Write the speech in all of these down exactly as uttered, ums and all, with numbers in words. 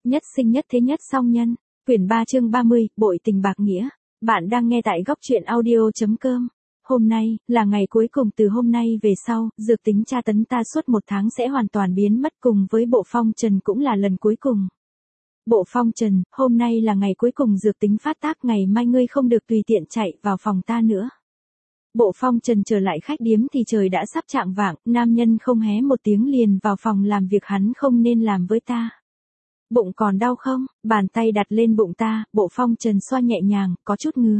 Nhất sinh nhất thế nhất song nhân. Quyển ba chương ba mươi, bội tình bạc nghĩa. Bạn đang nghe tại góc truyện audio.com. Hôm nay, là ngày cuối cùng từ hôm nay về sau, dược tính tra tấn ta suốt một tháng sẽ hoàn toàn biến mất cùng với bộ phong trần cũng là lần cuối cùng. Bộ phong trần, hôm nay là ngày cuối cùng dược tính phát tác, ngày mai ngươi không được tùy tiện chạy vào phòng ta nữa. Bộ phong trần trở lại khách điếm thì trời đã sắp chạng vạng, nam nhân không hé một tiếng liền vào phòng làm việc hắn không nên làm với ta. Bụng còn đau không? Bàn tay đặt lên bụng ta, bộ phong trần xoa nhẹ nhàng, có chút ngứa.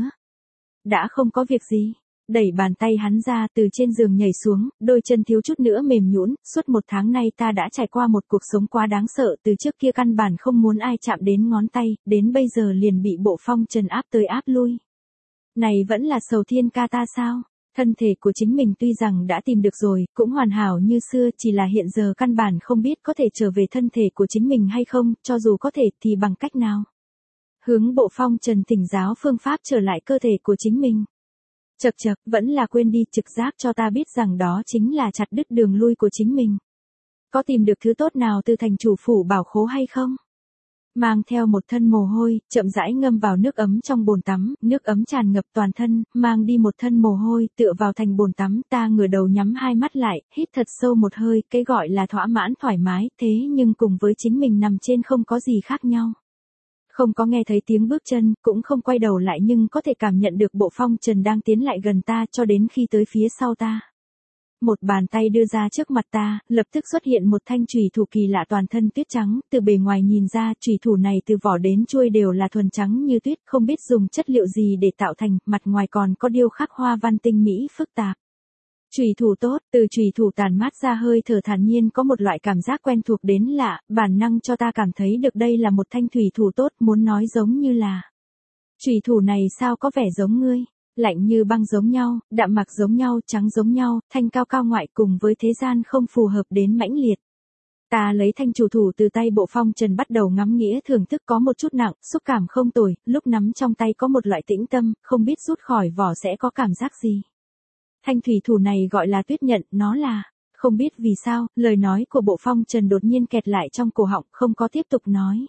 Đã không có việc gì. Đẩy bàn tay hắn ra, từ trên giường nhảy xuống, đôi chân thiếu chút nữa mềm nhũn. Suốt một tháng nay ta đã trải qua một cuộc sống quá đáng sợ, từ trước kia căn bản không muốn ai chạm đến ngón tay, đến bây giờ liền bị bộ phong trần áp tới áp lui. Này vẫn là sầu thiên ca ta sao? Thân thể của chính mình tuy rằng đã tìm được rồi, cũng hoàn hảo như xưa, chỉ là hiện giờ căn bản không biết có thể trở về thân thể của chính mình hay không, cho dù có thể thì bằng cách nào. Hướng bộ phong trần thỉnh giáo phương pháp trở lại cơ thể của chính mình. Chậc chậc, vẫn là quên đi, trực giác cho ta biết rằng đó chính là chặt đứt đường lui của chính mình. Có tìm được thứ tốt nào từ thành chủ phủ bảo khố hay không? Mang theo một thân mồ hôi, chậm rãi ngâm vào nước ấm trong bồn tắm, nước ấm tràn ngập toàn thân, mang đi một thân mồ hôi, tựa vào thành bồn tắm, ta ngửa đầu nhắm hai mắt lại, hít thật sâu một hơi, cái gọi là thỏa mãn thoải mái, thế nhưng cùng với chính mình nằm trên không có gì khác nhau. Không có nghe thấy tiếng bước chân, cũng không quay đầu lại nhưng có thể cảm nhận được bộ phong trần đang tiến lại gần ta cho đến khi tới phía sau ta. Một bàn tay đưa ra trước mặt ta, lập tức xuất hiện một thanh chùy thủ kỳ lạ toàn thân tuyết trắng, từ bề ngoài nhìn ra, chùy thủ này từ vỏ đến chuôi đều là thuần trắng như tuyết, không biết dùng chất liệu gì để tạo thành, mặt ngoài còn có điêu khắc hoa văn tinh mỹ phức tạp. Chùy thủ tốt, từ chùy thủ tàn mát ra hơi thở thản nhiên có một loại cảm giác quen thuộc đến lạ, bản năng cho ta cảm thấy được đây là một thanh thủy thủ tốt, muốn nói giống như là. Chùy thủ này sao có vẻ giống ngươi? Lạnh như băng giống nhau, đạm mạc giống nhau, trắng giống nhau, thanh cao cao ngoại cùng với thế gian không phù hợp đến mãnh liệt. Ta lấy thanh chủ thủ từ tay bộ phong trần bắt đầu ngắm nghĩa thưởng thức có một chút nặng, xúc cảm không tồi, lúc nắm trong tay có một loại tĩnh tâm, không biết rút khỏi vỏ sẽ có cảm giác gì. Thanh thủy thủ này gọi là tuyết nhận, nó là, không biết vì sao, lời nói của bộ phong trần đột nhiên kẹt lại trong cổ họng, không có tiếp tục nói.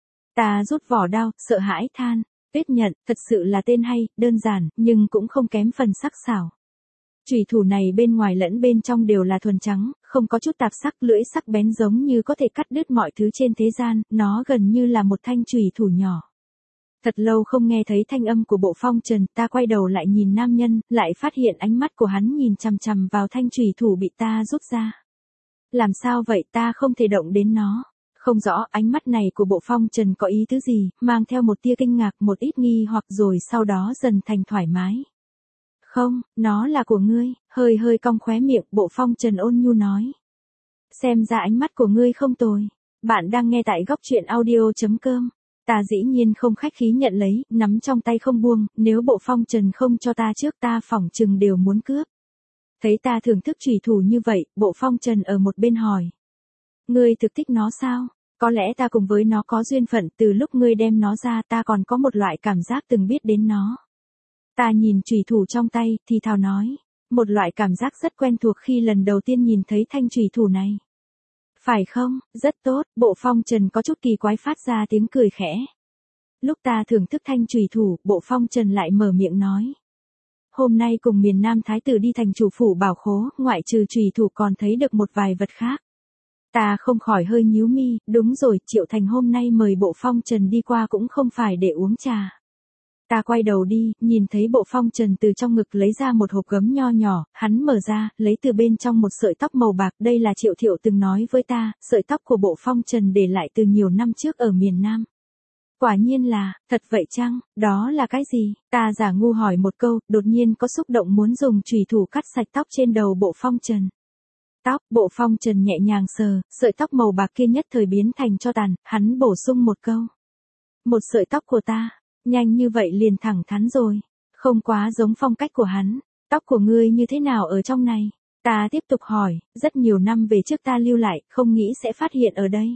Ta rút vỏ đao, sợ hãi than. Tuyết nhận, thật sự là tên hay, đơn giản, nhưng cũng không kém phần sắc sảo. Chùy thủ này bên ngoài lẫn bên trong đều là thuần trắng, không có chút tạp sắc, lưỡi sắc bén giống như có thể cắt đứt mọi thứ trên thế gian, nó gần như là một thanh chùy thủ nhỏ. Thật lâu không nghe thấy thanh âm của bộ phong trần, ta quay đầu lại nhìn nam nhân, lại phát hiện ánh mắt của hắn nhìn chằm chằm vào thanh chùy thủ bị ta rút ra. Làm sao vậy, ta không thể động đến nó. Không rõ ánh mắt này của bộ phong trần có ý tứ gì, mang theo một tia kinh ngạc, một ít nghi hoặc rồi sau đó dần thành thoải mái. Không, nó là của ngươi, hơi hơi cong khóe miệng, bộ phong trần ôn nhu nói. Xem ra ánh mắt của ngươi không tồi. Bạn đang nghe tại góc truyện audio.com. Ta dĩ nhiên không khách khí nhận lấy, nắm trong tay không buông, nếu bộ phong trần không cho ta trước ta phỏng chừng đều muốn cướp. Thấy ta thưởng thức chùy thủ như vậy, bộ phong trần ở một bên hỏi. Ngươi thực thích nó sao? Có lẽ ta cùng với nó có duyên phận, từ lúc ngươi đem nó ra ta còn có một loại cảm giác từng biết đến nó. Ta nhìn chùy thủ trong tay, thì thào nói. Một loại cảm giác rất quen thuộc khi lần đầu tiên nhìn thấy thanh chùy thủ này. Phải không, rất tốt, bộ phong trần có chút kỳ quái phát ra tiếng cười khẽ. Lúc ta thưởng thức thanh chùy thủ, bộ phong trần lại mở miệng nói. Hôm nay cùng miền Nam Thái tử đi thành chủ phủ bảo khố, ngoại trừ chùy thủ còn thấy được một vài vật khác. Ta không khỏi hơi nhíu mi, đúng rồi, Triệu Thành hôm nay mời bộ phong trần đi qua cũng không phải để uống trà. Ta quay đầu đi, nhìn thấy bộ phong trần từ trong ngực lấy ra một hộp gấm nho nhỏ, hắn mở ra, lấy từ bên trong một sợi tóc màu bạc, đây là Triệu Thiệu từng nói với ta, sợi tóc của bộ phong trần để lại từ nhiều năm trước ở miền Nam. Quả nhiên là, thật vậy chăng, đó là cái gì? Ta giả ngu hỏi một câu, đột nhiên có xúc động muốn dùng chùy thủ cắt sạch tóc trên đầu bộ phong trần. Tóc, bộ phong trần nhẹ nhàng sờ, sợi tóc màu bạc kia nhất thời biến thành tro tàn, hắn bổ sung một câu. Một sợi tóc của ta, nhanh như vậy liền thẳng thắn rồi, không quá giống phong cách của hắn, tóc của ngươi như thế nào ở trong này? Ta tiếp tục hỏi, rất nhiều năm về trước ta lưu lại, không nghĩ sẽ phát hiện ở đây.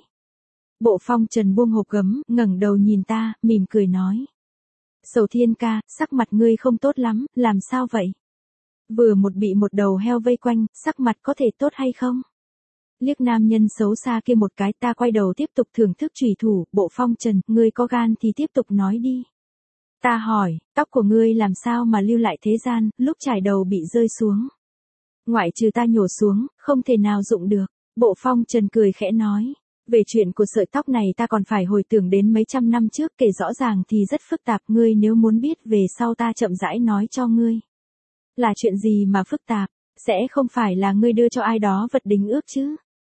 Bộ phong trần buông hộp gấm, ngẩng đầu nhìn ta, mỉm cười nói. Sầu thiên ca, sắc mặt ngươi không tốt lắm, làm sao vậy? Vừa một bị một đầu heo vây quanh, sắc mặt có thể tốt hay không? Liếc nam nhân xấu xa kia một cái, ta quay đầu tiếp tục thưởng thức chủy thủ, Bộ Phong Trần, ngươi có gan thì tiếp tục nói đi. Ta hỏi, tóc của ngươi làm sao mà lưu lại thế gian, lúc trải đầu bị rơi xuống. Ngoại trừ ta nhổ xuống, không thể nào dụng được. Bộ Phong Trần cười khẽ nói. Về chuyện của sợi tóc này ta còn phải hồi tưởng đến mấy trăm năm trước, kể rõ ràng thì rất phức tạp, ngươi nếu muốn biết về sau ta chậm rãi nói cho ngươi. Là chuyện gì mà phức tạp, sẽ không phải là ngươi đưa cho ai đó vật đính ước chứ.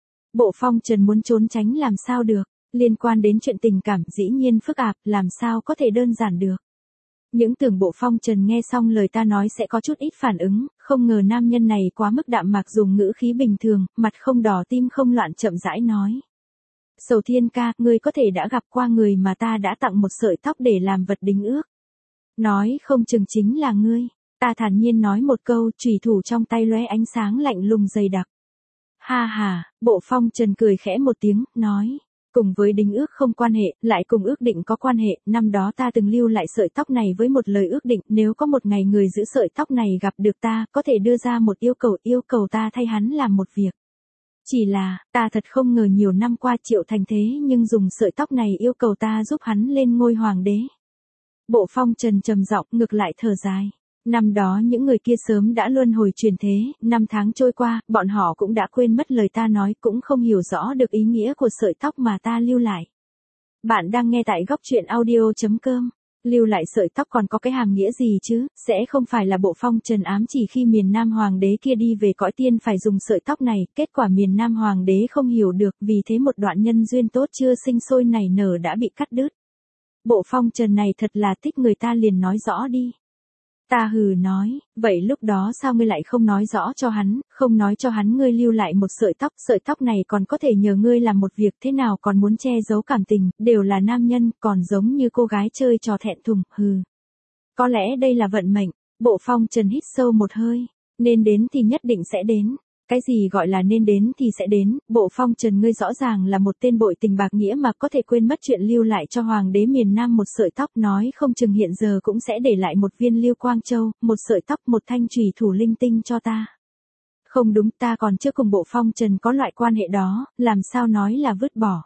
Bộ Phong Trần muốn trốn tránh làm sao được, liên quan đến chuyện tình cảm dĩ nhiên phức tạp, làm sao có thể đơn giản được. Những tưởng Bộ Phong Trần nghe xong lời ta nói sẽ có chút ít phản ứng, không ngờ nam nhân này quá mức đạm mạc, dùng ngữ khí bình thường, mặt không đỏ tim không loạn, chậm rãi nói. Sầu Thiên ca, ngươi có thể đã gặp qua người mà ta đã tặng một sợi tóc để làm vật đính ước. Nói không chừng chính là ngươi. Ta thản nhiên nói một câu, chủy thủ trong tay lóe ánh sáng lạnh lùng dày đặc. Ha ha, Bộ Phong Trần cười khẽ một tiếng, nói. Cùng với đính ước không quan hệ, lại cùng ước định có quan hệ, năm đó ta từng lưu lại sợi tóc này với một lời ước định, nếu có một ngày người giữ sợi tóc này gặp được ta, có thể đưa ra một yêu cầu, yêu cầu ta thay hắn làm một việc. Chỉ là, ta thật không ngờ nhiều năm qua Triệu Thành thế nhưng dùng sợi tóc này yêu cầu ta giúp hắn lên ngôi hoàng đế. Bộ Phong Trần trầm giọng, ngược lại thở dài. Năm đó những người kia sớm đã luân hồi truyền thế, năm tháng trôi qua, bọn họ cũng đã quên mất lời ta nói, cũng không hiểu rõ được ý nghĩa của sợi tóc mà ta lưu lại. Bạn đang nghe tại góc truyện audio chấm com. Lưu lại sợi tóc còn có cái hàm nghĩa gì chứ, sẽ không phải là Bộ Phong Trần ám chỉ khi miền Nam Hoàng đế kia đi về cõi tiên phải dùng sợi tóc này, kết quả miền Nam Hoàng đế không hiểu được, vì thế một đoạn nhân duyên tốt chưa sinh sôi nảy nở đã bị cắt đứt. Bộ Phong Trần này thật là thích người ta liền nói rõ đi. Ta hừ nói, vậy lúc đó sao ngươi lại không nói rõ cho hắn, không nói cho hắn ngươi lưu lại một sợi tóc, sợi tóc này còn có thể nhờ ngươi làm một việc, thế nào còn muốn che giấu cảm tình, đều là nam nhân, còn giống như cô gái chơi trò thẹn thùng, hừ. Có lẽ đây là vận mệnh. Bộ Phong Trần hít sâu một hơi, nên đến thì nhất định sẽ đến. Cái gì gọi là nên đến thì sẽ đến, Bộ Phong Trần ngươi rõ ràng là một tên bội tình bạc nghĩa mà có thể quên mất chuyện lưu lại cho Hoàng đế miền Nam một sợi tóc, nói không chừng hiện giờ cũng sẽ để lại một viên Lưu Quang Châu, một sợi tóc, một thanh chủy thủ linh tinh cho ta. Không đúng, ta còn chưa cùng Bộ Phong Trần có loại quan hệ đó, làm sao nói là vứt bỏ.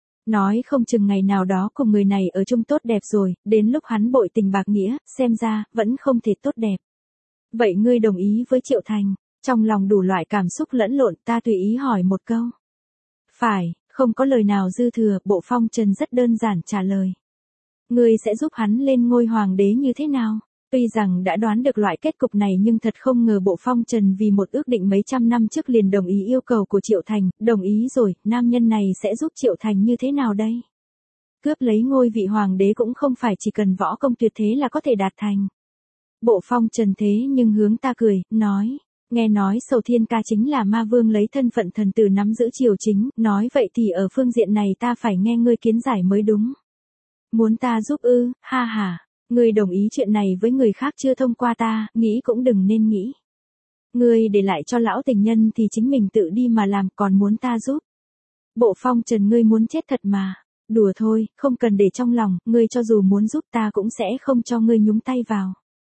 Nói không chừng ngày nào đó cùng người này ở chung tốt đẹp rồi, đến lúc hắn bội tình bạc nghĩa, xem ra, vẫn không thể tốt đẹp. Vậy ngươi đồng ý với Triệu Thành? Trong lòng đủ loại cảm xúc lẫn lộn, ta tùy ý hỏi một câu. Phải, không có lời nào dư thừa, Bộ Phong Trần rất đơn giản trả lời. Ngươi sẽ giúp hắn lên ngôi hoàng đế như thế nào? Tuy rằng đã đoán được loại kết cục này nhưng thật không ngờ Bộ Phong Trần vì một ước định mấy trăm năm trước liền đồng ý yêu cầu của Triệu Thành, đồng ý rồi, nam nhân này sẽ giúp Triệu Thành như thế nào đây? Cướp lấy ngôi vị hoàng đế cũng không phải chỉ cần võ công tuyệt thế là có thể đạt thành. Bộ Phong Trần thế nhưng hướng ta cười, nói. Nghe nói Sầu Thiên ca chính là ma vương lấy thân phận thần tử nắm giữ triều chính, nói vậy thì ở phương diện này ta phải nghe ngươi kiến giải mới đúng. Muốn ta giúp ư, ha ha, ngươi đồng ý chuyện này với người khác chưa thông qua ta, nghĩ cũng đừng nên nghĩ. Ngươi để lại cho lão tình nhân thì chính mình tự đi mà làm, còn muốn ta giúp. Bộ Phong Trần ngươi muốn chết thật mà, đùa thôi, không cần để trong lòng, ngươi cho dù muốn giúp ta cũng sẽ không cho ngươi nhúng tay vào.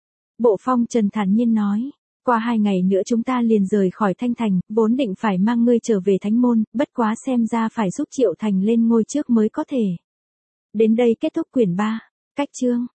Bộ Phong Trần thản nhiên nói. Qua hai ngày nữa chúng ta liền rời khỏi Thanh Thành, vốn định phải mang ngươi trở về Thánh Môn, bất quá xem ra phải giúp Triệu Thành lên ngôi trước mới có thể. Đến đây kết thúc quyển ba. Cách chương.